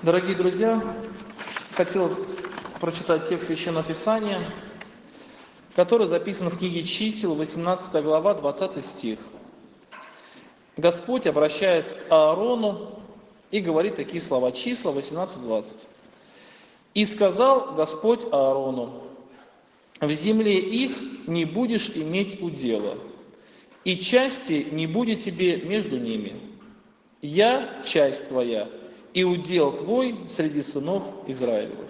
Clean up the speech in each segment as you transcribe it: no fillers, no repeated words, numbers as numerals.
Дорогие друзья, хотел прочитать текст Священного Писания, который записан в книге Чисел, 18 глава, 20 стих. Господь обращается к Аарону и говорит такие слова. Числа 18:20. «И сказал Господь Аарону: в земле их не будешь иметь удела, и части не будет тебе между ними. Я часть твоя, и удел твой среди сынов Израилевых».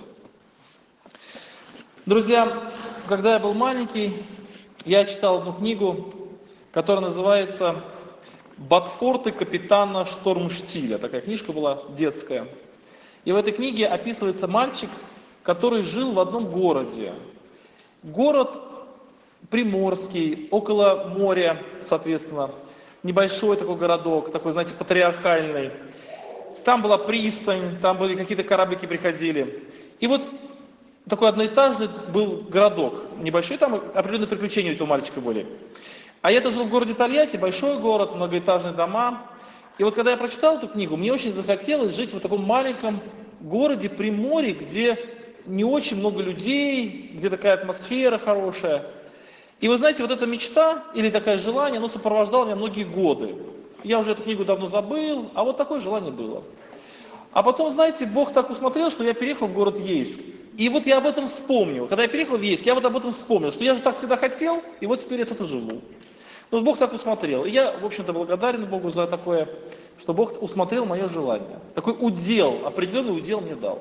Друзья, когда я был маленький, я читал одну книгу, которая называется «Ботфорты капитана Штормштиля». Такая книжка была детская. И в этой книге описывается мальчик, который жил в одном городе. Город приморский, около моря, соответственно. Небольшой такой городок, такой, знаете, патриархальный. Там была пристань, там были какие-то кораблики приходили. И вот такой одноэтажный был городок, небольшой, там определенные приключения у этого мальчика были. А я-то жил в городе Тольятти, большой город, многоэтажные дома. И вот когда я прочитал эту книгу, мне очень захотелось жить в таком маленьком городе Приморье, где не очень много людей, где такая атмосфера хорошая. И вы знаете, вот эта мечта или такое желание, оно сопровождало меня многие годы. Я уже эту книгу давно забыл, а вот такое желание было. А потом, знаете, Бог так усмотрел, что я переехал в город Ейск. И вот я об этом вспомнил. Когда я переехал в Ейск, я вот об этом вспомнил, что я же так всегда хотел, и вот теперь я тут и живу. Но Бог так усмотрел. И я, в общем-то, благодарен Богу за такое, что Бог усмотрел мое желание. Такой удел, определенный удел мне дал.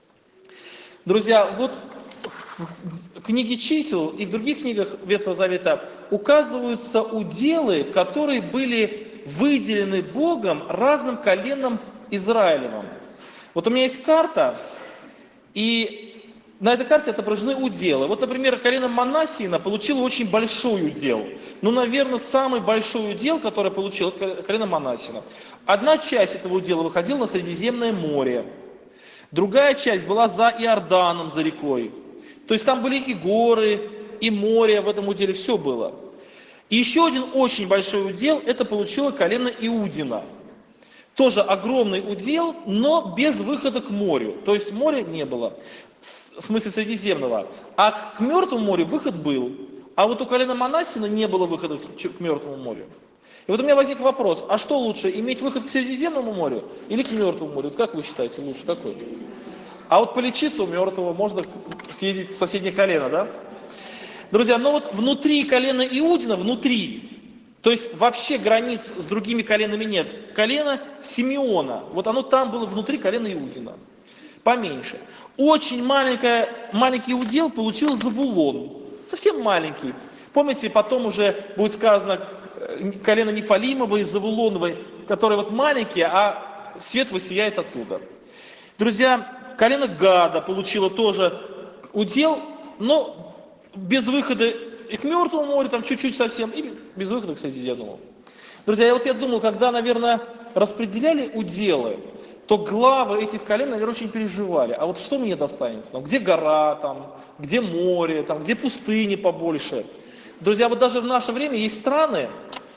Друзья, вот в книге Чисел и в других книгах Ветхого Завета указываются уделы, которые были выделены Богом разным коленам Израилевым. Вот у меня есть карта, и на этой карте отображены уделы. Вот, например, колено Манассиина получило очень большой удел. Ну, наверное, самый большой удел, который получил, это колено Манассиина. Одна часть этого удела выходила на Средиземное море. Другая часть была за Иорданом, за рекой. То есть там были и горы, и море в этом уделе, все было. И еще один очень большой удел, это получило колено Иудина. Тоже огромный удел, но без выхода к морю. То есть моря не было, в смысле Средиземного. А к Мертвому морю выход был. А вот у колена Манассиина не было выхода к Мертвому морю. И вот у меня возник вопрос, а что лучше, иметь выход к Средиземному морю или к Мертвому морю? Вот как вы считаете лучше, какой? А вот полечиться у мертвого можно съездить в соседнее колено, да? Друзья, но вот внутри колена Иудина, внутри, то есть вообще границ с другими коленами нет. Колено Симеона, вот оно там было внутри колена Иудина, поменьше. Очень маленький удел получил Завулон, совсем маленький. Помните, потом уже будет сказано колено Нефалимово и Завулоново, которые вот маленькие, а свет высияет оттуда. Друзья, колено Гада получило тоже удел, но без выхода и к Мертвому морю, там чуть-чуть совсем, и без выхода к Средиземному. Друзья, я думал, когда, наверное, распределяли уделы, то главы этих колен, наверное, очень переживали. А вот что мне достанется? Где гора, там, где море, там, где пустыни побольше? Друзья, вот даже в наше время есть страны,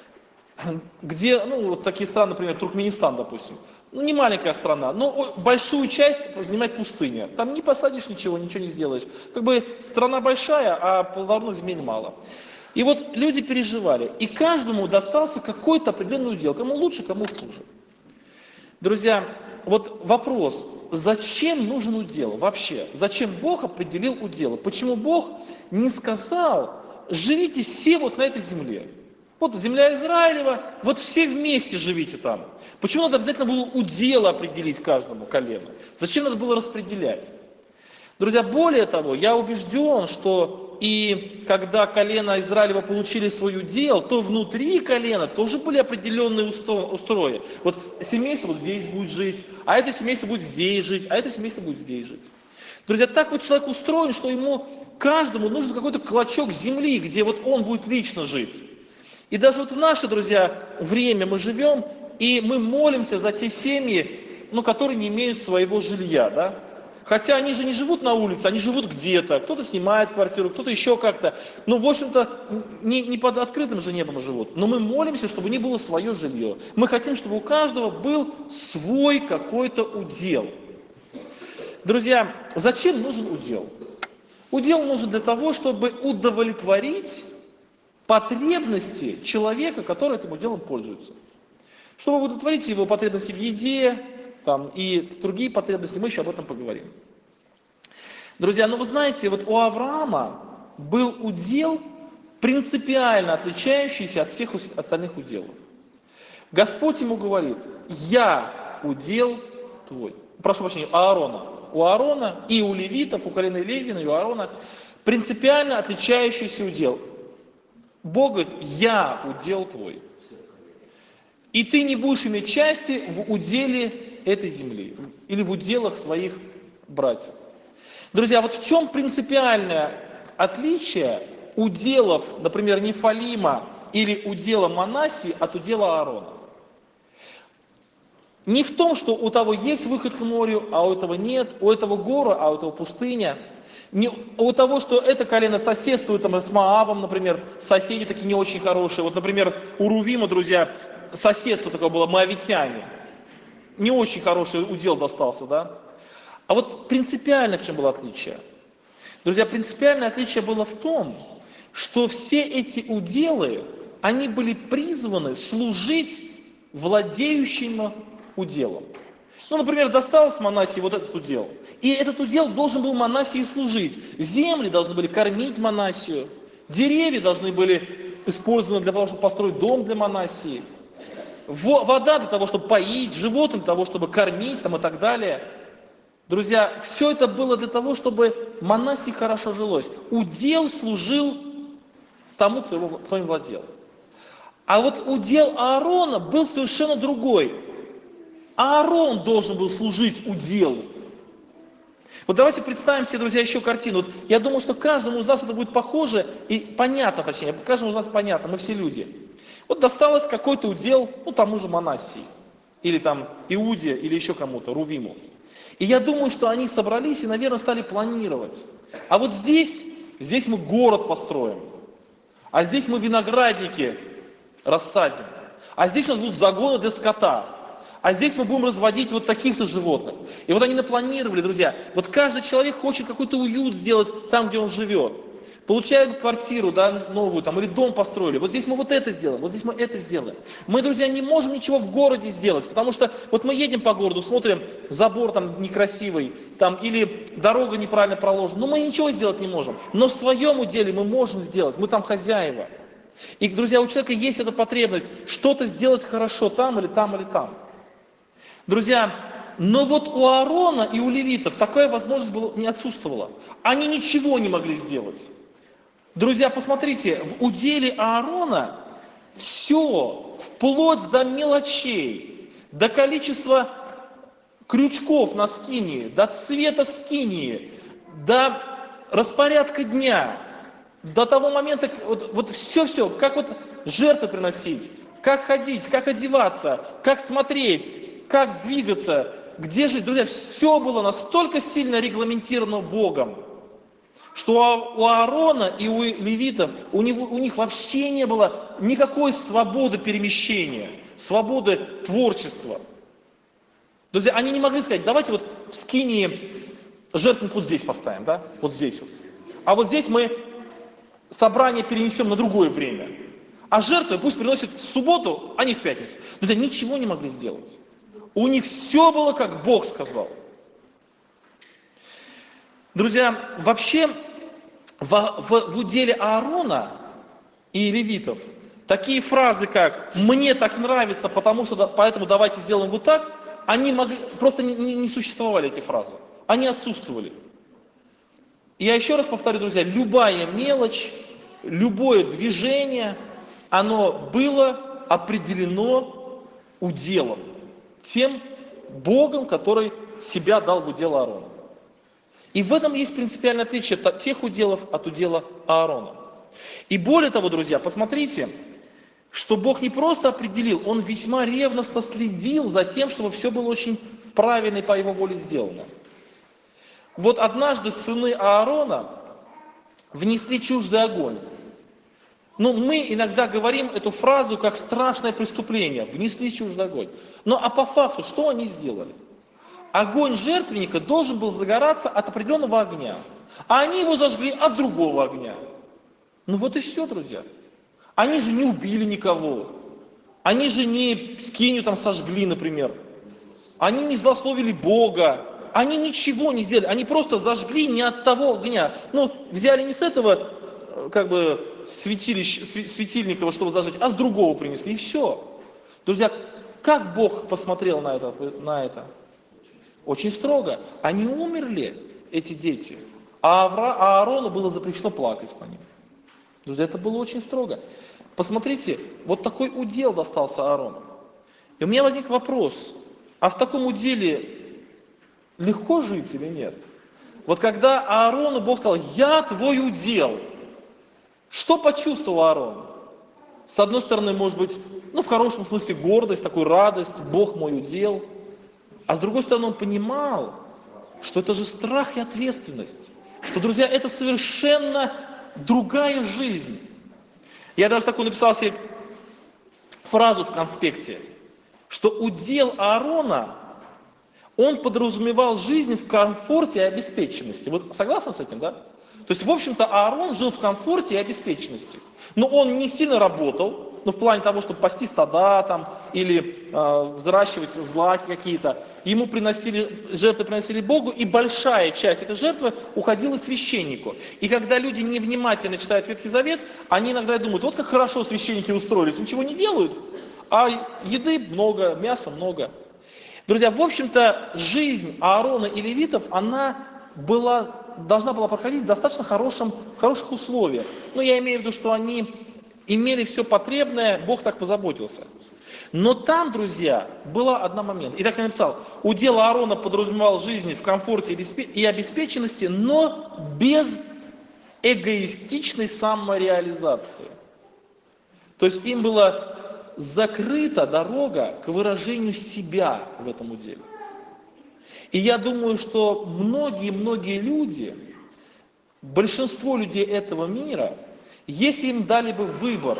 где, вот такие страны, например, Туркменистан, допустим, не маленькая страна, но большую часть занимает пустыня. Там не посадишь ничего не сделаешь. Как бы страна большая, а плодородных земель мало. И вот люди переживали. И каждому достался какой-то определенный удел. Кому лучше, кому хуже. Друзья, вот вопрос, зачем нужен удел вообще? Зачем Бог определил уделы? Почему Бог не сказал, живите все вот на этой земле? Вот земля Израилева, вот все вместе живите там. Почему надо обязательно было удел определить каждому колену? Зачем надо было распределять? Друзья, более того, я убежден, что и когда колено Израилева получили свой удел, то внутри колена тоже были определенные устрои. Вот семейство вот здесь будет жить, а это семейство будет здесь жить, а это семейство будет здесь жить. Друзья, так вот человек устроен, что ему каждому нужен какой-то клочок земли, где вот он будет лично жить. И даже вот в наше, друзья, время мы живем, и мы молимся за те семьи, которые не имеют своего жилья, да? Хотя они же не живут на улице, они живут где-то, кто-то снимает квартиру, кто-то еще как-то. В общем-то, не под открытым же небом живут. Но мы молимся, чтобы не было свое жилье. Мы хотим, чтобы у каждого был свой какой-то удел. Друзья, зачем нужен удел? Удел нужен для того, чтобы удовлетворить потребности человека, который этим уделом пользуется. Чтобы удовлетворить его потребности в еде и другие потребности, мы еще об этом поговорим. Друзья, ну вы знаете, вот у Авраама был удел, принципиально отличающийся от всех остальных уделов. Господь ему говорит: я удел твой. Прошу прощения, Аарона. У Аарона и у левитов, у колена Левина и у Аарона принципиально отличающийся удел. Бог говорит: я удел твой. И ты не будешь иметь части в уделе этой земли или в уделах своих братьев. Друзья, вот в чем принципиальное отличие уделов, например, Нефалима или удела Манассии от удела Аарона? Не в том, что у того есть выход к морю, а у этого нет, у этого гора, а у этого пустыня. Не у того, что это колено соседствует с Моавом, например, соседи такие не очень хорошие. Вот, например, у Рувима, друзья, соседство такое было, моавитяне. Не очень хороший удел достался, да? А вот принципиально в чем было отличие? Друзья, принципиальное отличие было в том, что все эти уделы, они были призваны служить владеющим уделом. Ну, например, досталось Манассии вот этот удел. И этот удел должен был Манассии служить. Земли должны были кормить Манассию. Деревья должны были использованы для того, чтобы построить дом для Манассии. Вода для того, чтобы поить, животные для того, чтобы кормить и так далее. Друзья, все это было для того, чтобы Манассии хорошо жилось. Удел служил тому, кто им владел. А вот удел Аарона был совершенно другой. Аарон должен был служить уделу. Вот давайте представим себе, друзья, еще картину. Вот я думаю, что каждому из нас это будет похоже и понятно, точнее, каждому из нас понятно, мы все люди. Вот досталось какой-то удел, тому же Манассии, или Иуде, или еще кому-то, Рувиму. И я думаю, что они собрались и, наверное, стали планировать. А вот здесь мы город построим, а здесь мы виноградники рассадим, а здесь у нас будут загоны для скота. А здесь мы будем разводить вот таких-то животных. И вот они напланировали, друзья. Вот каждый человек хочет какой-то уют сделать там, где он живет. Получаем квартиру, новую, или дом построили. Вот здесь мы вот это сделаем, вот здесь мы это сделаем. Мы, друзья, не можем ничего в городе сделать, потому что вот мы едем по городу, смотрим, забор некрасивый, или дорога неправильно проложена. Но мы ничего сделать не можем. Но в своем уделе мы можем сделать, мы там хозяева. И, друзья, у человека есть эта потребность что-то сделать хорошо там или там или там. Друзья, но вот у Аарона и у левитов такая возможность не отсутствовала. Они ничего не могли сделать. Друзья, посмотрите, в уделе Аарона все, вплоть до мелочей, до количества крючков на скинии, до цвета скинии, до распорядка дня, до того момента, вот все, как жертвы приносить, как ходить, как одеваться, как смотреть, как двигаться, где жить. Друзья, все было настолько сильно регламентировано Богом, что у Аарона и у левитов, у них вообще не было никакой свободы перемещения, свободы творчества. Друзья, они не могли сказать: давайте в скинии жертвенник вот здесь поставим, вот здесь вот. А вот здесь мы собрание перенесем на другое время. А жертвы пусть приносят в субботу, а не в пятницу. Друзья, ничего не могли сделать. У них все было, как Бог сказал. Друзья, вообще в уделе Аарона и левитов такие фразы, как «мне так нравится, поэтому давайте сделаем вот так», они просто не существовали, эти фразы. Они отсутствовали. Я еще раз повторю, друзья, любая мелочь, любое движение, оно было определено уделом. Тем Богом, который себя дал в удел Аарона. И в этом есть принципиальное отличие тех уделов от удела Аарона. И более того, друзья, посмотрите, что Бог не просто определил, Он весьма ревностно следил за тем, чтобы все было очень правильно и по Его воле сделано. Вот однажды сыны Аарона внесли чуждый огонь. Мы иногда говорим эту фразу как страшное преступление, внесли чуждый огонь. А по факту, что они сделали? огонь жертвенника должен был загораться от определенного огня. А они его зажгли от другого огня. Ну вот и все, друзья. Они же не убили никого. Они же не скинию там сожгли, например. Они не злословили Бога. Они ничего не сделали. Они просто зажгли не от того огня. Ну, взяли не с этого, как бы, светильника, чтобы зажечь, а с другого принесли. И все. Друзья, как Бог посмотрел на это? Очень строго. Они умерли, эти дети. А Аарону было запрещено плакать по ним. Друзья, это было очень строго. Посмотрите, вот такой удел достался Аарону. И у меня возник вопрос, а в таком уделе легко жить или нет? Вот когда Аарону Бог сказал, я твой удел, что почувствовал Аарон? С одной стороны, может быть, в хорошем смысле гордость, такую радость, Бог мой удел. А с другой стороны, он понимал, что это же страх и ответственность. Что, друзья, это совершенно другая жизнь. Я даже такую написал себе фразу в конспекте, что удел Аарона, он подразумевал жизнь в комфорте и обеспеченности. Вы согласны с этим, да? То есть, в общем-то, Аарон жил в комфорте и обеспеченности. Но он не сильно работал, в плане того, чтобы пасти стада там, или взращивать злаки какие-то. Ему жертвы приносили Богу, и большая часть этой жертвы уходила священнику. И когда люди невнимательно читают Ветхий Завет, они иногда думают, вот как хорошо священники устроились, ничего не делают, а еды много, мяса много. Друзья, в общем-то, жизнь Аарона и левитов, она должна была проходить в достаточно хороших условиях. Я имею в виду, что они имели все потребное, Бог так позаботился. Но там, друзья, был один момент. И так я написал, удел Аарона подразумевал жизнь в комфорте и обеспеченности, но без эгоистичной самореализации. То есть им была закрыта дорога к выражению себя в этом уделе. И я думаю, что многие люди, большинство людей этого мира, если им дали бы выбор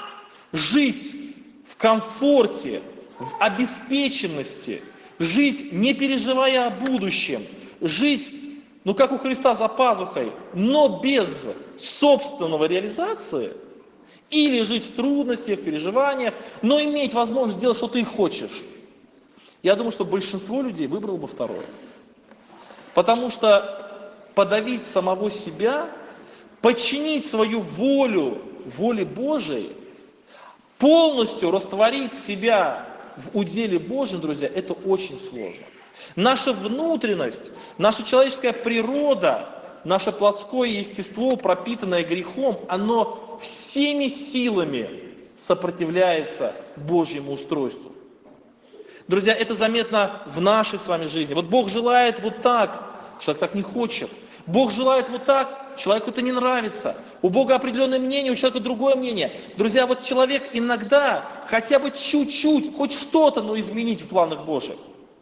жить в комфорте, в обеспеченности, жить не переживая о будущем, жить, как у Христа за пазухой, но без собственного реализации, или жить в трудностях, в переживаниях, но иметь возможность делать, что ты хочешь, я думаю, что большинство людей выбрало бы второе. Потому что подавить самого себя, подчинить свою волю воле Божией, полностью растворить себя в уделе Божьем, друзья, это очень сложно. Наша внутренность, наша человеческая природа, наше плотское естество, пропитанное грехом, оно всеми силами сопротивляется Божьему устройству. Друзья, это заметно в нашей с вами жизни. Вот Бог желает вот так, человек так не хочет. Бог желает вот так, человеку это не нравится. У Бога определенное мнение, у человека другое мнение. Друзья, вот человек иногда хотя бы чуть-чуть, хоть что-то, но изменить в планах Божьих.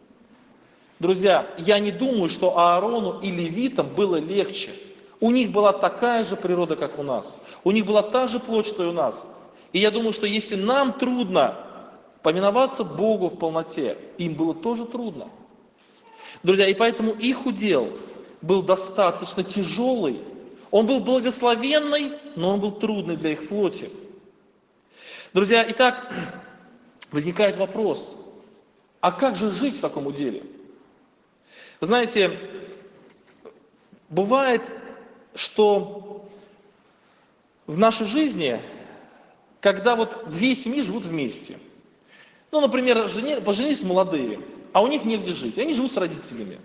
Друзья, я не думаю, что Аарону и левитам было легче. У них была такая же природа, как у нас. У них была та же плоть, что и у нас. И я думаю, что если нам трудно повиноваться Богу в полноте, им было тоже трудно. Друзья, и поэтому их удел был достаточно тяжелый. Он был благословенный, но он был трудный для их плоти. Друзья, итак, возникает вопрос, а как же жить в таком уделе? Вы знаете, бывает, что в нашей жизни, когда вот две семьи живут вместе, например, поженились молодые, а у них негде жить, они живут с родителями.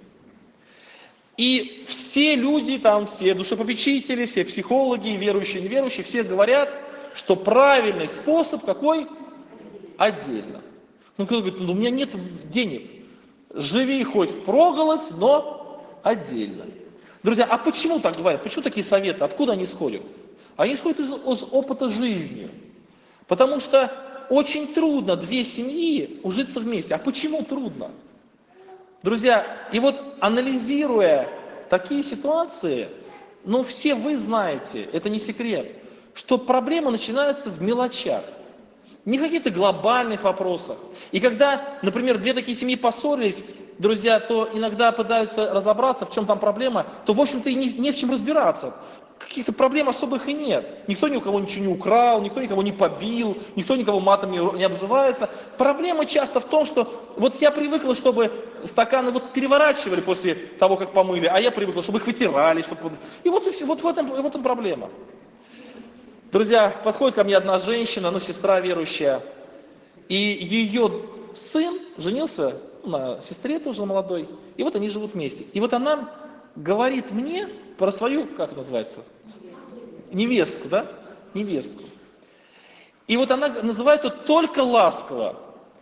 И все люди, там, все душепопечители, все психологи, верующие, неверующие, все говорят, что правильный способ какой? Отдельно. Кто-то говорит, у меня нет денег. Живи хоть впроголодь, но отдельно. Друзья, а почему так говорят? Почему такие советы? Откуда они исходят? Они исходят из опыта жизни. Потому что очень трудно две семьи ужиться вместе. А почему трудно? Друзья, и вот анализируя такие ситуации, все вы знаете, это не секрет, что проблемы начинаются в мелочах. Не в каких-то глобальных вопросах. И когда, например, две такие семьи поссорились, друзья, то иногда пытаются разобраться, в чем там проблема, то, в общем-то, и не в чем разбираться. Каких-то проблем особых и нет. Никто ни у кого ничего не украл, никто никого не побил, никто никого матом не обзывается. Проблема часто в том, что вот я привыкла, чтобы стаканы вот переворачивали после того, как помыли, а я привыкла, чтобы их вытирали. И вот в этом проблема. Друзья, подходит ко мне одна женщина, сестра верующая, и ее сын женился на сестре тоже молодой, и вот они живут вместе. И вот она говорит мне про свою, как называется, невестку, да? Невестку. И вот она называет ее только ласково.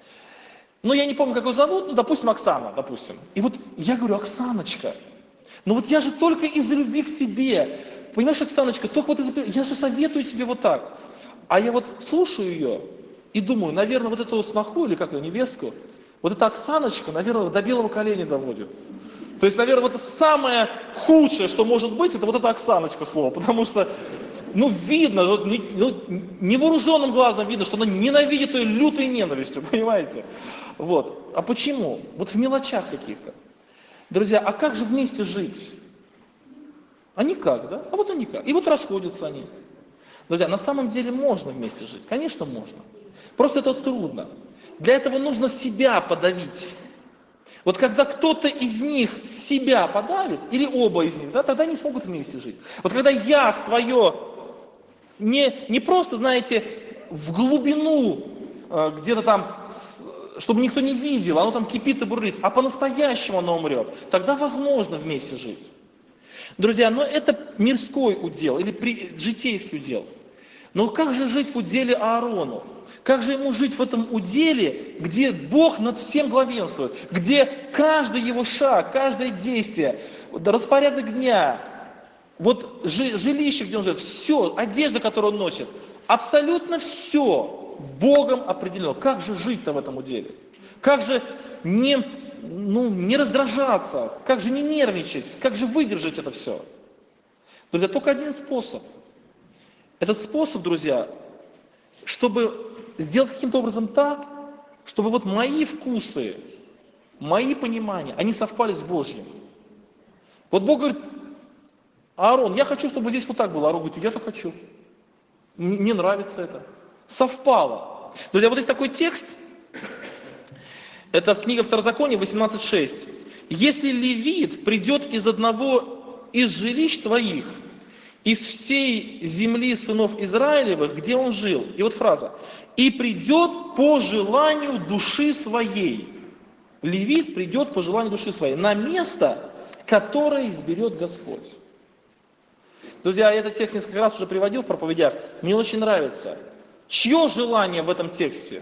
Я не помню, как ее зовут, допустим, Оксана, допустим. И вот я говорю: Оксаночка, вот я же только из любви к тебе. Понимаешь, Оксаночка, только вот я же советую тебе вот так. А я вот слушаю ее и думаю, наверное, вот эту сноху, или как-то невестку, вот эта Оксаночка, наверное, до белого коленя доводит. То есть, наверное, вот самое худшее, что может быть, это вот эта Оксаночка слово. Потому что, видно, невооруженным глазом видно, что она ненавидит ее лютой ненавистью, понимаете? Вот. А почему? Вот в мелочах каких-то. Друзья, а как же вместе жить? А никак, да? А вот и никак. И вот расходятся они. Друзья, на самом деле можно вместе жить. Конечно, можно. Просто это трудно. Для этого нужно себя подавить. Вот когда кто-то из них себя подавит, или оба из них, да, тогда они смогут вместе жить. Вот когда я свое, не просто, знаете, в глубину, где-то там, чтобы никто не видел, оно там кипит и бурлит, а по-настоящему оно умрет, тогда возможно вместе жить. Друзья, это мирской удел или житейский удел. Но как же жить в уделе Аарону? Как же ему жить в этом уделе, где Бог над всем главенствует, где каждый его шаг, каждое действие, распорядок дня, вот жилище, где он живет, все, одежда, которую он носит, абсолютно все Богом определено. Как же жить-то в этом уделе? Как же не раздражаться, как же не нервничать, как же выдержать это все? Друзья, только один способ. Этот способ, друзья, чтобы сделать каким-то образом так, чтобы вот мои вкусы, мои понимания, они совпали с Божьим. Вот Бог говорит: Аарон, я хочу, чтобы здесь вот так было. Аарон говорит: я так хочу. Мне нравится это. Совпало. Друзья, вот есть такой текст, это книга Второзакония 18:6. Если левит придет из одного из жилищ твоих, из всей земли сынов Израилевых, где он жил. И вот фраза: и придет по желанию души своей. Левит придет по желанию души своей на место, которое изберет Господь. Друзья, я этот текст несколько раз уже приводил в проповедях. Мне очень нравится. Чье желание в этом тексте?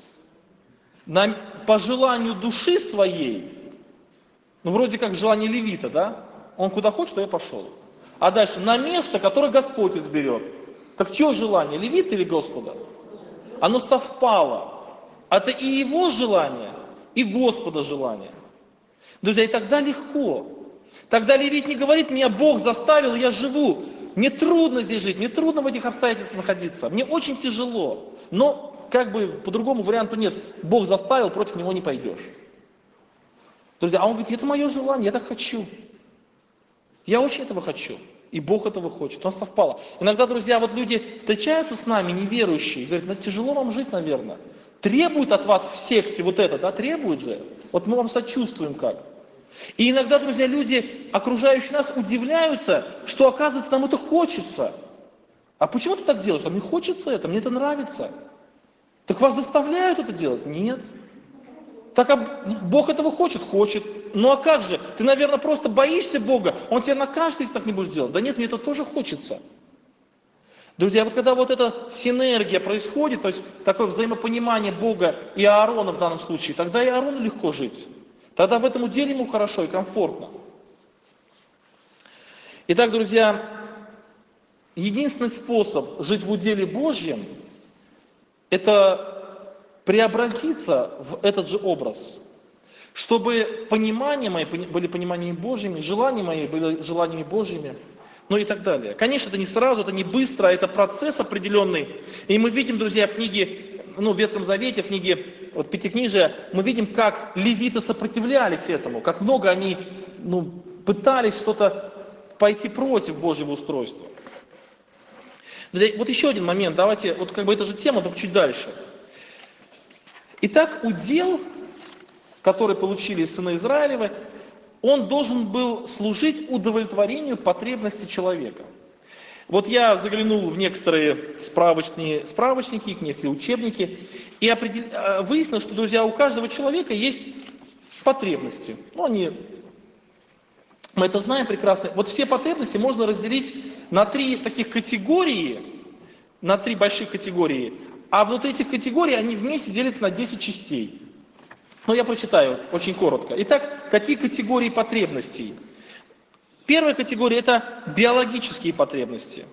По желанию души своей. Вроде как желание левита, да? Он куда хочет, туда и пошел. А дальше: на место, которое Господь изберет. Так чье желание? Левит или Господа? Оно совпало. Это и его желание, и Господа желание. Друзья, и тогда легко. Тогда левит не говорит: меня Бог заставил, я живу. Мне трудно здесь жить, мне трудно в этих обстоятельствах находиться. Мне очень тяжело. Но по другому варианту нет. Бог заставил, против него не пойдешь. Друзья, а он говорит: это мое желание, я так хочу. Я очень этого хочу. И Бог этого хочет. У нас совпало. Иногда, друзья, вот люди встречаются с нами, неверующие, и говорят: тяжело вам жить, наверное. Требует от вас в секте вот это, да, требует же. Вот мы вам сочувствуем как. И иногда, друзья, люди, окружающие нас, удивляются, что, оказывается, нам это хочется. А почему ты так делаешь? А мне хочется это, мне это нравится. Так вас заставляют это делать? Нет. Так Бог этого хочет? Хочет. Ну а как же? Ты, наверное, просто боишься Бога. Он тебя накажет, если так не будешь делать. Да нет, мне это тоже хочется. Друзья, вот когда вот эта синергия происходит, то есть такое взаимопонимание Бога и Аарона в данном случае, тогда и Аарону легко жить. Тогда в этом уделе ему хорошо и комфортно. Итак, друзья, единственный способ жить в уделе Божьем – это преобразиться в этот же образ, чтобы понимания мои были пониманиями Божьими, желания мои были желаниями Божьими, ну и так далее. Конечно, это не сразу, это не быстро, это процесс определенный. И мы видим, друзья, в книге в Ветхом Завете, в книге Пятикнижия, мы видим, как левиты сопротивлялись этому, как много они пытались что-то пойти против Божьего устройства. Вот еще один момент, давайте, эта же тема, только чуть дальше. Итак, удел, который получили сыны Израилевы, он должен был служить удовлетворению потребностей человека. Вот я заглянул в некоторые справочники, некие учебники, и выяснил, что, друзья, у каждого человека есть потребности. Мы это знаем прекрасно. Вот все потребности можно разделить на 3 таких категории, на 3 больших категории, а внутри этих категорий они вместе делятся на 10 частей. Я прочитаю очень коротко. Итак, какие категории потребностей? Первая категория – это биологические потребности,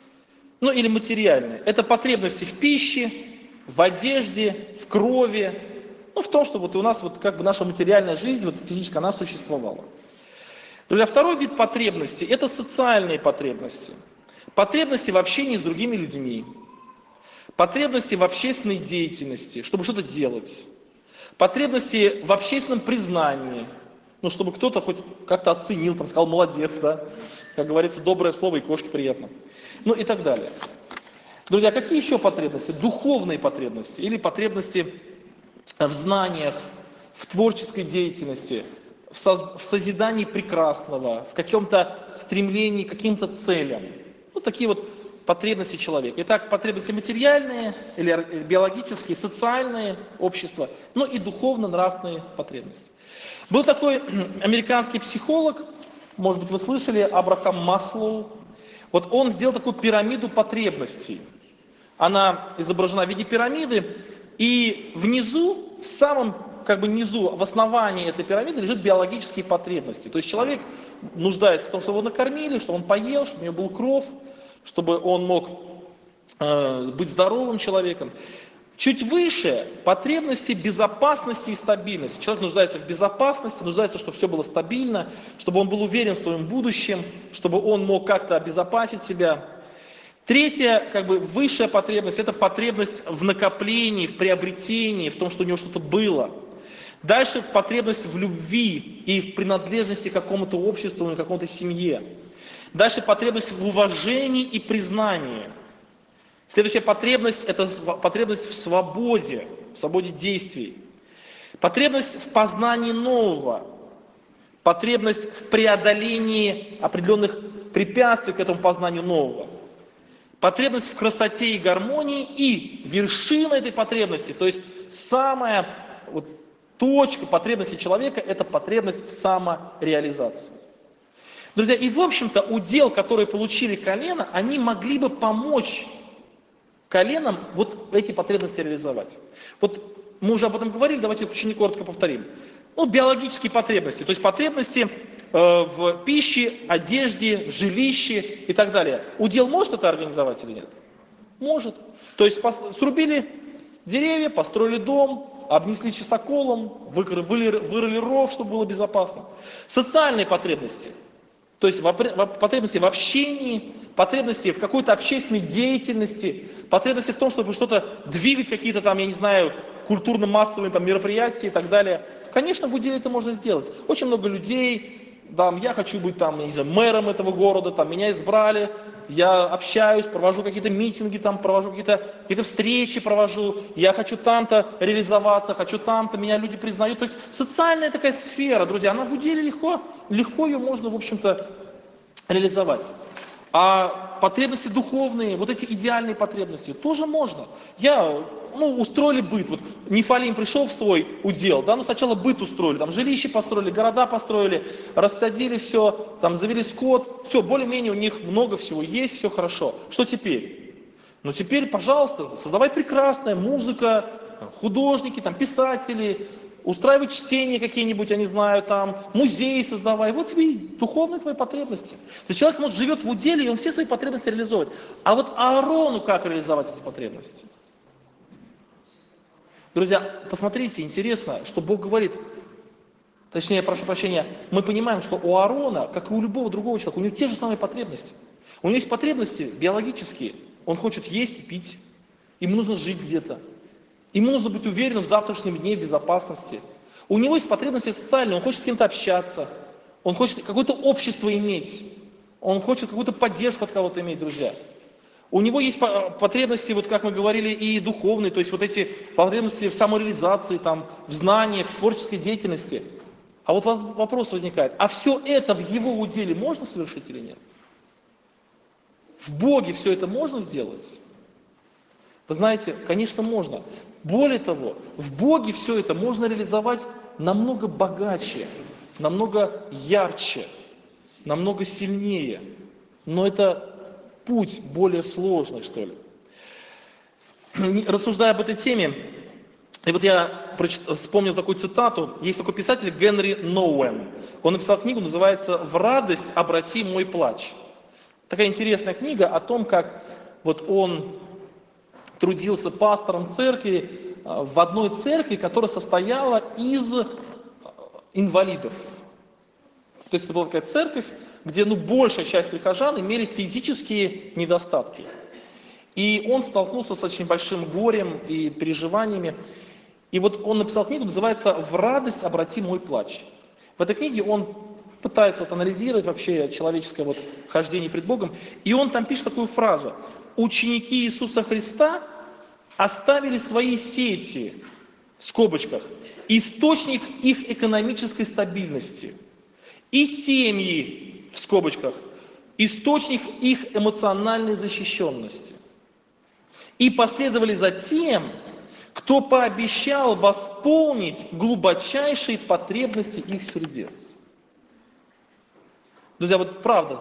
или материальные. Это потребности в пище, в одежде, в крови, в том, что у нас наша материальная жизнь, физически она существовала. Друзья, второй вид потребностей – это социальные потребности. Потребности в общении с другими людьми, потребности в общественной деятельности, чтобы что-то делать, потребности в общественном признании, чтобы кто-то хоть как-то оценил, сказал «молодец», да, как говорится, доброе слово и кошке приятно, и так далее. Друзья, какие еще потребности? Духовные потребности или потребности в знаниях, в творческой деятельности, в созидании прекрасного, в каком-то стремлении к каким-то целям. Такие потребности человека. Итак, потребности материальные или биологические, социальные, общества, и духовно-нравственные потребности. Был такой американский психолог, может быть, вы слышали, Абрахам Маслоу. Он сделал такую пирамиду потребностей. Она изображена в виде пирамиды, и внизу, в самом низу, в основании этой пирамиды лежат биологические потребности. То есть человек нуждается в том, чтобы его накормили, чтобы он поел, чтобы у него был кров, чтобы он мог быть здоровым человеком. Чуть выше потребности безопасности и стабильности. Человек нуждается в безопасности, нуждается, чтобы все было стабильно, чтобы он был уверен в своем будущем, чтобы он мог как-то обезопасить себя. Третья, высшая потребность – это потребность в накоплении, в приобретении, в том, что у него что-то было. Дальше потребность в любви и в принадлежности к какому-то обществу или какому-то семье. Дальше потребность в уважении и признании. Следующая потребность – это потребность в свободе действий. Потребность в познании нового. Потребность в преодолении определенных препятствий к этому познанию нового. Потребность в красоте и гармонии. И вершина этой потребности, то есть самая точка потребности человека – это потребность в самореализации. Друзья, и в общем-то удел, который получили колено, они могли бы помочь коленам эти потребности реализовать. Мы уже об этом говорили, давайте очень коротко повторим. Биологические потребности, то есть потребности в пище, одежде, в жилище и так далее. Удел может это организовать или нет? Может. То есть срубили деревья, построили дом, обнесли чистоколом, вырыли ров, чтобы было безопасно. Социальные потребности. То есть потребности в общении, потребности в какой-то общественной деятельности, потребности в том, чтобы что-то двигать, какие-то культурно-массовые мероприятия и так далее. Конечно, в уделе это можно сделать. Очень много людей, я хочу быть мэром этого города, меня избрали, я общаюсь, провожу какие-то митинги, провожу какие-то встречи провожу, я хочу там-то реализоваться, хочу там-то, меня люди признают. То есть социальная такая сфера, друзья, она в уделе легко ее можно, в общем-то, реализовать. А потребности духовные, эти идеальные потребности, тоже можно. Устроили быт. Нефалим пришел в свой удел, сначала быт устроили, жилища построили, города построили, рассадили все, завели скот, все, более-менее у них много всего есть, все хорошо. Что теперь? Теперь, пожалуйста, создавай прекрасная музыка, художники, писатели, устраивай чтения какие-нибудь, я не знаю, музеи создавай. Вот тебе и духовные твои потребности. То есть человек живет в уделе, и он все свои потребности реализует. А Аарону как реализовать эти потребности? Друзья, посмотрите, интересно, что Бог говорит. Точнее, прошу прощения, мы понимаем, что у Аарона, как и у любого другого человека, у него те же самые потребности. У него есть потребности биологические. Он хочет есть и пить. Ему нужно жить где-то. Ему нужно быть уверенным в завтрашнем дне, в безопасности. У него есть потребности социальные, он хочет с кем-то общаться, он хочет какое-то общество иметь, он хочет какую-то поддержку от кого-то иметь, друзья. У него есть потребности, вот как мы говорили, и духовные, то есть вот эти потребности в самореализации, там, в знаниях, в творческой деятельности. А вот у вас вопрос возникает, а все это в его уделе можно совершить или нет? В Боге все это можно сделать? Вы знаете, конечно, можно. Более того, в Боге все это можно реализовать намного богаче, намного ярче, намного сильнее. Но это путь более сложный, что ли. Рассуждая об этой теме, и вот я вспомнил такую цитату. Есть такой писатель Генри Ноуэн. Он написал книгу, называется «В радость обрати мой плач». Такая интересная книга о том, как вот он трудился пастором церкви в одной церкви, которая состояла из инвалидов. То есть это была такая церковь, где большая часть прихожан имели физические недостатки. И он столкнулся с очень большим горем и переживаниями. И вот он написал книгу, называется «В радость обрати мой плач». В этой книге он пытается вот анализировать вообще человеческое вот хождение пред Богом. И он там пишет такую фразу: «Ученики Иисуса Христа оставили свои сети, в скобочках, источник их экономической стабильности, и семьи, в скобочках, источник их эмоциональной защищенности, и последовали за тем, кто пообещал восполнить глубочайшие потребности их сердец». Друзья, вот правда,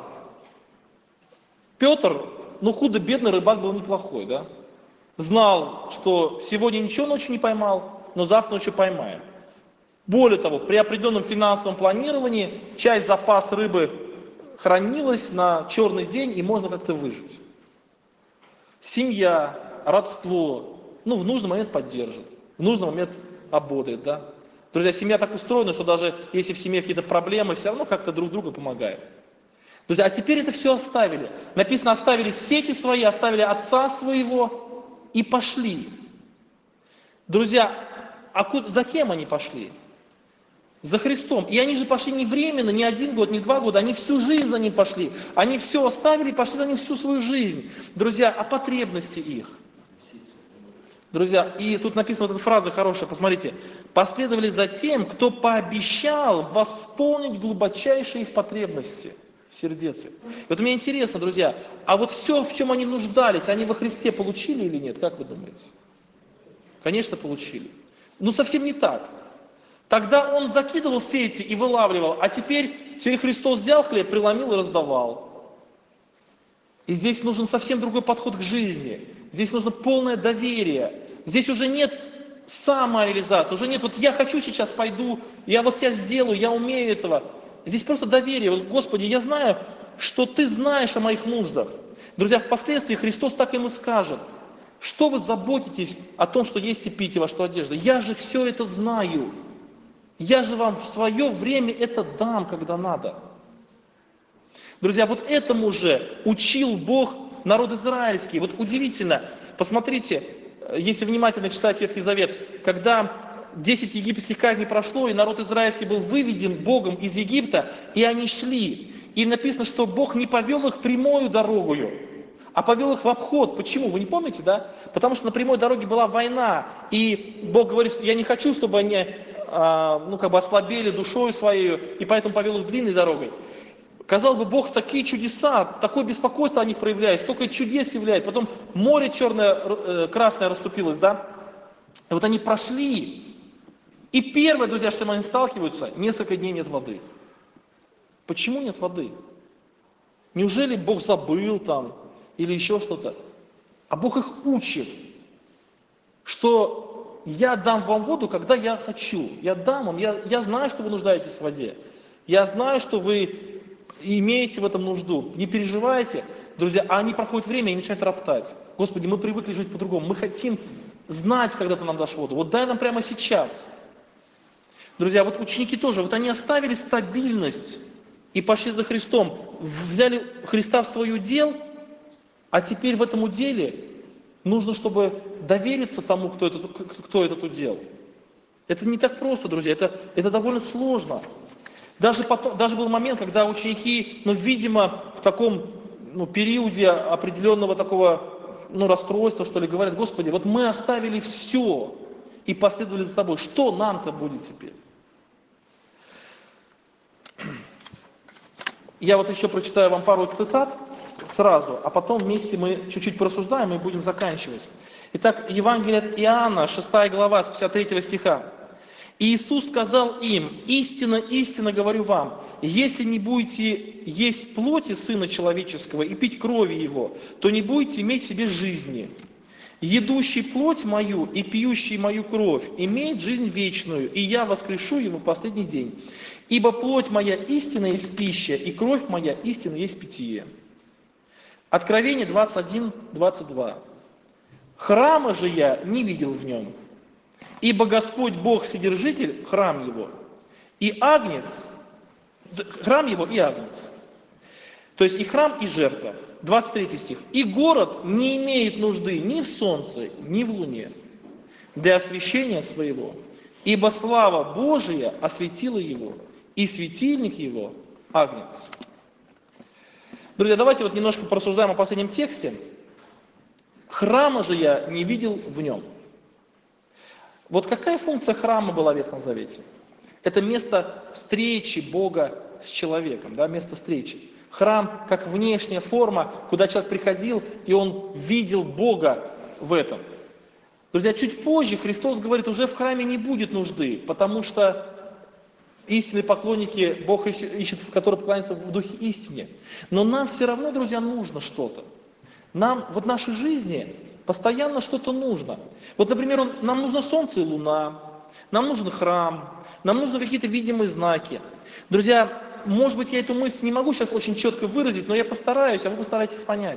Петр, худо-бедно рыбак был неплохой, да? Знал, что сегодня ничего ночью не поймал, но завтра ночью поймаем. Более того, при определенном финансовом планировании часть запаса рыбы хранилась на черный день, и можно как-то выжить. Семья, родство, в нужный момент поддержит, в нужный момент ободрит, да? Друзья, семья так устроена, что даже если в семье какие-то проблемы, все равно как-то друг другу помогает. Друзья, а теперь это все оставили. Написано, оставили сети свои, оставили отца своего и пошли. Друзья, за кем они пошли? За Христом. И они же пошли не временно, не 1 год, не 2 года, они всю жизнь за Ним пошли. Они все оставили и пошли за Ним всю свою жизнь. Друзья, о потребности их. Друзья, и тут написана вот эта фраза хорошая, посмотрите. «Последовали за тем, кто пообещал восполнить глубочайшие их потребности». Сердец. И вот мне интересно, друзья, а вот все, в чем они нуждались, они во Христе получили или нет? Как вы думаете? Конечно, получили. Совсем не так. Тогда он закидывал сети и вылавливал, а теперь Христос взял хлеб, преломил и раздавал. И здесь нужен совсем другой подход к жизни. Здесь нужно полное доверие. Здесь уже нет самореализации, уже нет, вот я хочу сейчас пойду, я вот сейчас сделаю, я умею этого. Здесь просто доверие. Вот, Господи, я знаю, что Ты знаешь о моих нуждах. Друзья, впоследствии Христос так им и скажет: что вы заботитесь о том, что есть и пить, и во что одежда? Я же все это знаю. Я же вам в свое время это дам, когда надо. Друзья, вот этому же учил Бог народ израильский. Вот удивительно, посмотрите, если внимательно читать Ветхий Завет, когда 10 египетских казней прошло, и народ израильский был выведен Богом из Египта, и они шли. И написано, что Бог не повел их прямою дорогою, а повел их в обход. Почему? Вы не помните, да? Потому что на прямой дороге была война, и Бог говорит: я не хочу, чтобы они ослабели душой своей, и поэтому повел их длинной дорогой. Казалось бы, Бог такие чудеса, такое беспокойство о них проявляет, столько чудес являет. Потом море черное, красное расступилось, да? И вот они прошли. И первое, друзья, что они сталкиваются, несколько дней нет воды. Почему нет воды? Неужели Бог забыл там или еще что-то? А Бог их учит, что я дам вам воду, когда я хочу. Я дам вам, я знаю, что вы нуждаетесь в воде. Я знаю, что вы имеете в этом нужду. Не переживайте, друзья, а они проходят время и начинают роптать. Господи, мы привыкли жить по-другому. Мы хотим знать, когда Ты нам дашь воду. Вот дай нам прямо сейчас. Друзья, вот ученики тоже, вот они оставили стабильность и пошли за Христом, взяли Христа в свое удел, а теперь в этом уделе нужно, чтобы довериться тому, кто это удел. Это не так просто, друзья, это довольно сложно. Даже был момент, когда ученики, видимо, в таком периоде определенного такого расстройства, что ли, говорят: Господи, вот мы оставили все и последовали за Тобой. Что нам-то будет теперь? Я вот еще прочитаю вам пару цитат сразу, а потом вместе мы чуть-чуть порассуждаем и будем заканчивать. Итак, Евангелие от Иоанна, 6 глава, с 53 стиха. «И Иисус сказал им: истинно, истинно говорю вам, если не будете есть плоти Сына Человеческого и пить крови Его, то не будете иметь в себе жизни. Едущий плоть мою и пьющий мою кровь имеет жизнь вечную, и я воскрешу его в последний день. Ибо плоть моя истинно есть пища, и кровь моя истинно есть питье». Откровение 21:22. «Храма же я не видел в нем, ибо Господь Бог Вседержитель, храм его, и агнец, храм его и агнец». То есть и храм, и жертва. 23 стих. «И город не имеет нужды ни в солнце, ни в луне для освящения своего, ибо слава Божия осветила его, и светильник его агнец». Друзья, давайте вот немножко порассуждаем о последнем тексте. «Храма же я не видел в нем». Вот какая функция храма была в Ветхом Завете? Это место встречи Бога с человеком, да, место встречи. Храм как внешняя форма, куда человек приходил, и он видел Бога в этом. Друзья, чуть позже Христос говорит, уже в храме не будет нужды, потому что истинные поклонники Бог ищет, которые поклоняются в духе истине. Но нам все равно, друзья, нужно что-то. Нам в нашей жизни постоянно что-то нужно. Вот, например, нам нужно солнце и луна, нам нужен храм, нам нужны какие-то видимые знаки. Друзья, может быть, я эту мысль не могу сейчас очень четко выразить, но я постараюсь, а вы постарайтесь понять.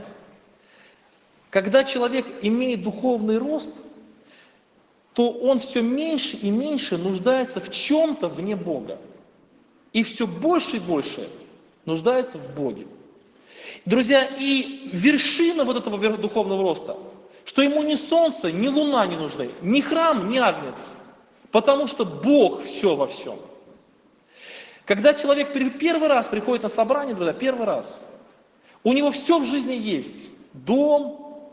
Когда человек имеет духовный рост, то он все меньше и меньше нуждается в чем-то вне Бога. И все больше и больше нуждается в Боге. Друзья, и вершина вот этого духовного роста, что ему ни солнце, ни луна не нужны, ни храм, ни агнец, потому что Бог все во всем. Когда человек первый раз приходит на собрание, друзья, первый раз, у него все в жизни есть. Дом,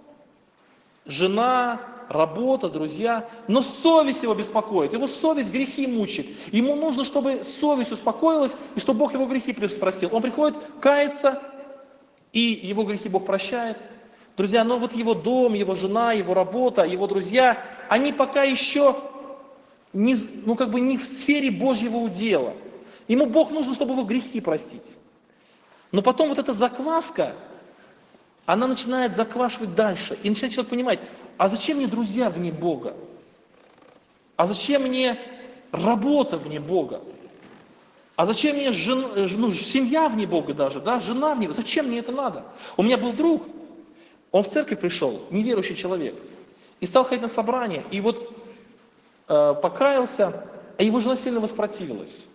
жена, работа, друзья, но совесть его беспокоит, его совесть грехи мучит. Ему нужно, чтобы совесть успокоилась, и чтобы Бог его грехи простил. Он приходит, кается, и его грехи Бог прощает. Друзья, но вот его дом, его жена, его работа, его друзья, они пока еще не в сфере Божьего удела. Ему Бог нужен, чтобы его грехи простить. Но потом вот эта закваска, она начинает заквашивать дальше. И начинает человек понимать, а зачем мне друзья вне Бога? А зачем мне работа вне Бога? А зачем мне семья вне Бога даже, да, жена вне Бога? Зачем мне это надо? У меня был друг, он в церковь пришел, неверующий человек, и стал ходить на собрание, и вот покаялся, а его жена сильно воспротивилась.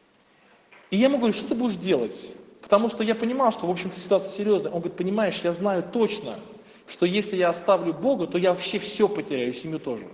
И я ему говорю, что ты будешь делать? Потому что я понимал, что, в общем-то, ситуация серьезная. Он говорит, понимаешь, я знаю точно, что если я оставлю Бога, то я вообще все потеряю, семью тоже.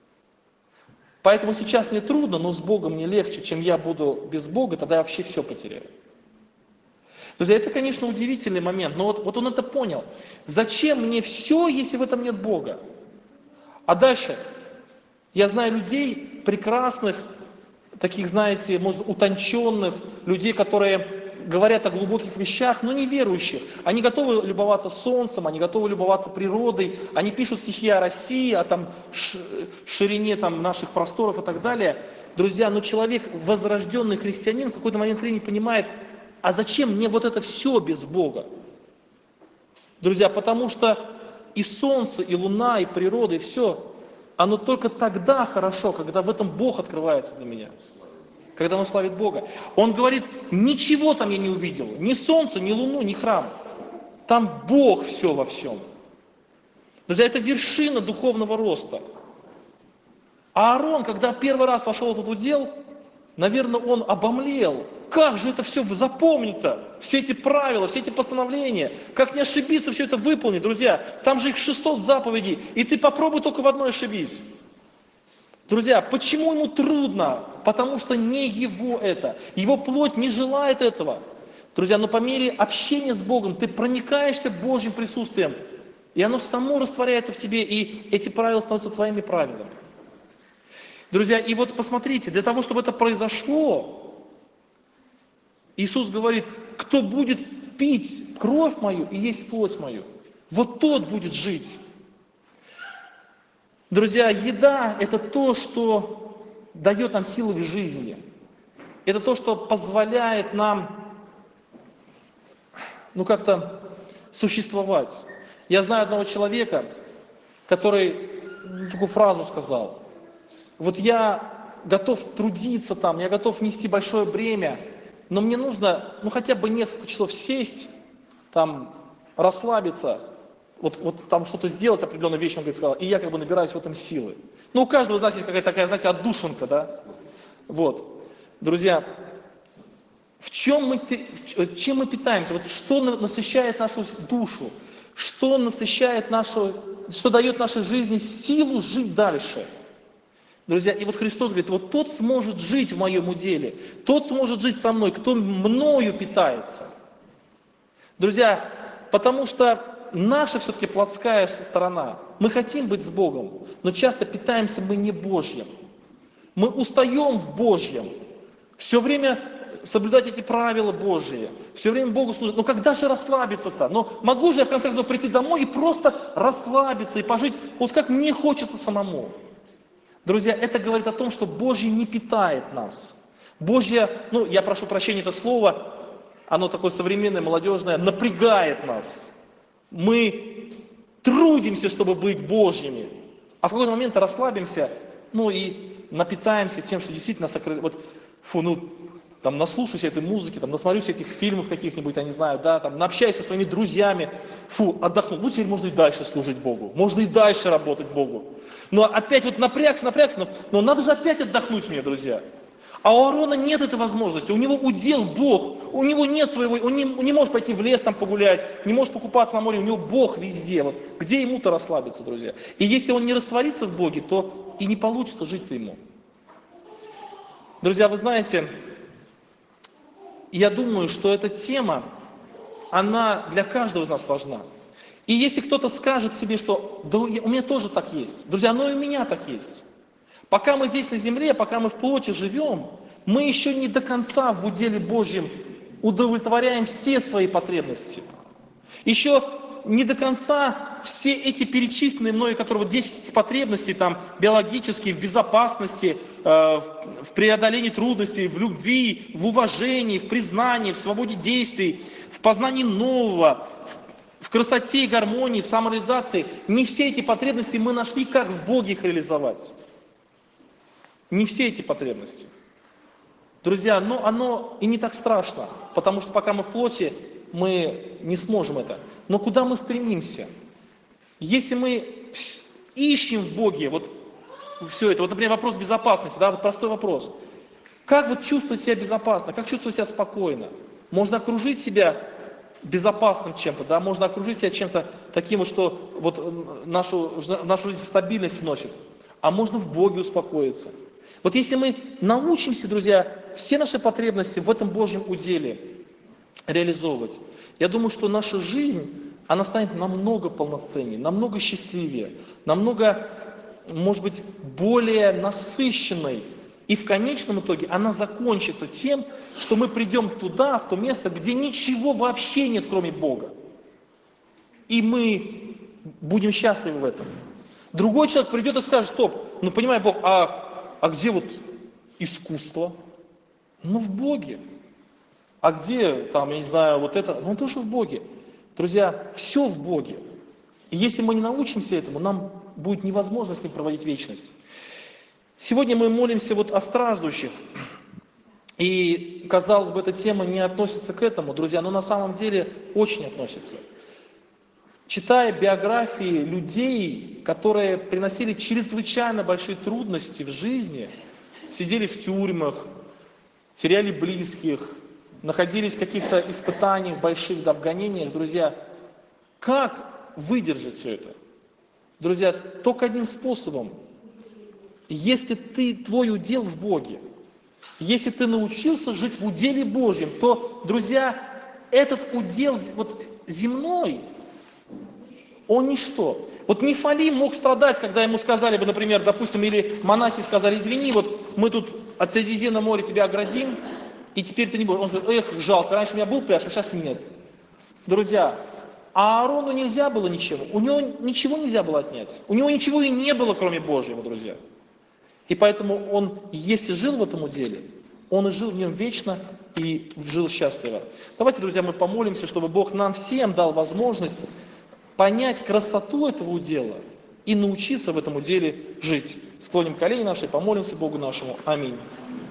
Поэтому сейчас мне трудно, но с Богом мне легче, чем я буду без Бога, тогда я вообще все потеряю. Друзья, это, конечно, удивительный момент, но вот он это понял. Зачем мне все, если в этом нет Бога? А дальше, я знаю людей прекрасных, таких, знаете, может, утонченных, людей, которые говорят о глубоких вещах, но не верующих. Они готовы любоваться солнцем, они готовы любоваться природой, они пишут стихи о России, о ширине наших просторов и так далее. Друзья, но человек, возрожденный христианин, в какой-то момент времени понимает, а зачем мне вот это все без Бога? Друзья, потому что и солнце, и луна, и природа, и все, оно только тогда хорошо, когда в этом Бог открывается для меня. Когда он славит Бога. Он говорит, ничего там я не увидел, ни солнца, ни луну, ни храм. Там Бог все во всем. Друзья, это вершина духовного роста. А Аарон, когда первый раз вошел в этот удел, наверное, он обомлел как же это все запомнить-то? Все эти правила, все эти постановления. Как не ошибиться все это выполнить, друзья? Там же их 600 заповедей, и ты попробуй только в одной ошибись. Друзья, почему ему трудно? Потому что не его это. Его плоть не желает этого. Друзья, но по мере общения с Богом ты проникаешься Божьим присутствием, и оно само растворяется в себе, и эти правила становятся твоими правилами. Друзья, и вот посмотрите, для того, чтобы это произошло, Иисус говорит, кто будет пить кровь мою и есть плоть мою, вот тот будет жить. Друзья, еда – это то, что дает нам силы к жизни. Это то, что позволяет нам, как-то существовать. Я знаю одного человека, который такую фразу сказал. Вот я готов трудиться там, я готов нести большое бремя, но мне нужно, хотя бы несколько часов сесть, там, расслабиться, вот там что-то сделать, определенную вещь, он говорит, сказал, и я набираюсь в этом силы. У каждого из нас есть какая-то такая, знаете, отдушинка, да? Вот. Друзья, чем мы питаемся? Вот что насыщает нашу душу? Что насыщает что дает нашей жизни силу жить дальше? Друзья, и вот Христос говорит, вот тот сможет жить в моем уделе, тот сможет жить со мной, кто мною питается. Друзья, потому что наша все-таки плотская сторона, мы хотим быть с Богом, но часто питаемся мы не Божьим. Мы устаем в Божьем, все время соблюдать эти правила Божьи, все время Богу служить. Но когда же расслабиться-то? Могу же я в конце концов прийти домой и просто расслабиться и пожить, вот как мне хочется самому. Друзья, это говорит о том, что Божье не питает нас. Божье, я прошу прощения, это слово, оно такое современное, молодежное, напрягает нас. Мы трудимся, чтобы быть Божьими, а в какой-то момент расслабимся, и напитаемся тем, что действительно сокрыто. Наслушаюсь этой музыки, насмотрюсь этих фильмов каких-нибудь, я не знаю, наобщаюсь со своими друзьями, отдохнул. Теперь можно и дальше служить Богу, можно и дальше работать Богу. Но опять напрягся, но надо же опять отдохнуть мне, друзья. А у Аарона нет этой возможности, у него удел Бог, у него нет своего, он не может пойти в лес погулять, не может покупаться на море, у него Бог везде, где ему-то расслабиться, друзья. И если он не растворится в Боге, то и не получится жить-то ему. Друзья, вы знаете, я думаю, что эта тема, она для каждого из нас важна. И если кто-то скажет себе, что да, у меня тоже так есть, друзья, но и у меня так есть. Пока мы здесь на земле, пока мы в плоти живем, мы еще не до конца в уделе Божьем удовлетворяем все свои потребности. Еще не до конца все эти перечисленные мною, которые 10 этих потребностей, биологические, в безопасности, в преодолении трудностей, в любви, в уважении, в признании, в свободе действий, в познании нового, в красоте и гармонии, в самореализации. Не все эти потребности мы нашли, как в Боге их реализовать. Не все эти потребности. Друзья, оно и не так страшно, потому что пока мы в плоти, мы не сможем это. Но куда мы стремимся? Если мы ищем в Боге все это, например, вопрос безопасности, простой вопрос. Как чувствовать себя безопасно, как чувствовать себя спокойно? Можно окружить себя безопасным чем-то, можно окружить себя чем-то таким, что нашу жизнь в стабильность вносит. А можно в Боге успокоиться. Если мы научимся, друзья, все наши потребности в этом Божьем уделе реализовывать, я думаю, что наша жизнь, она станет намного полноценнее, намного счастливее, намного, может быть, более насыщенной. И в конечном итоге она закончится тем, что мы придем туда, в то место, где ничего вообще нет, кроме Бога. И мы будем счастливы в этом. Другой человек придет и скажет, стоп, понимай, Бог, а где искусство? В Боге. А где, я не знаю, это? Тоже в Боге. Друзья, все в Боге. И если мы не научимся этому, нам будет невозможно с ним проводить вечность. Сегодня мы молимся о страждущих. И, казалось бы, эта тема не относится к этому, друзья, но на самом деле очень относится. Читая биографии людей, которые приносили чрезвычайно большие трудности в жизни, сидели в тюрьмах, теряли близких, находились в каких-то испытаниях больших, да, в гонениях, друзья, как выдержать все это? Друзья, только одним способом. Если твой удел в Боге, если ты научился жить в уделе Божьем, то, друзья, этот удел вот, земной, он ничто. Вот Нефалим мог страдать, когда ему сказали бы, например, допустим, или Манасии сказали, извини, вот мы тут от Средиземного моря тебя оградим, и теперь ты не будешь. Он говорит, эх, жалко, раньше у меня был пляж, а сейчас нет. Друзья, а Аарону нельзя было ничего, у него ничего нельзя было отнять. У него ничего и не было, кроме Божьего, друзья. И поэтому он, если жил в этом уделе, он и жил в нем вечно, и жил счастливо. Давайте, друзья, мы помолимся, чтобы Бог нам всем дал возможность понять красоту этого удела и научиться в этом уделе жить. Склоним колени наши, помолимся Богу нашему. Аминь.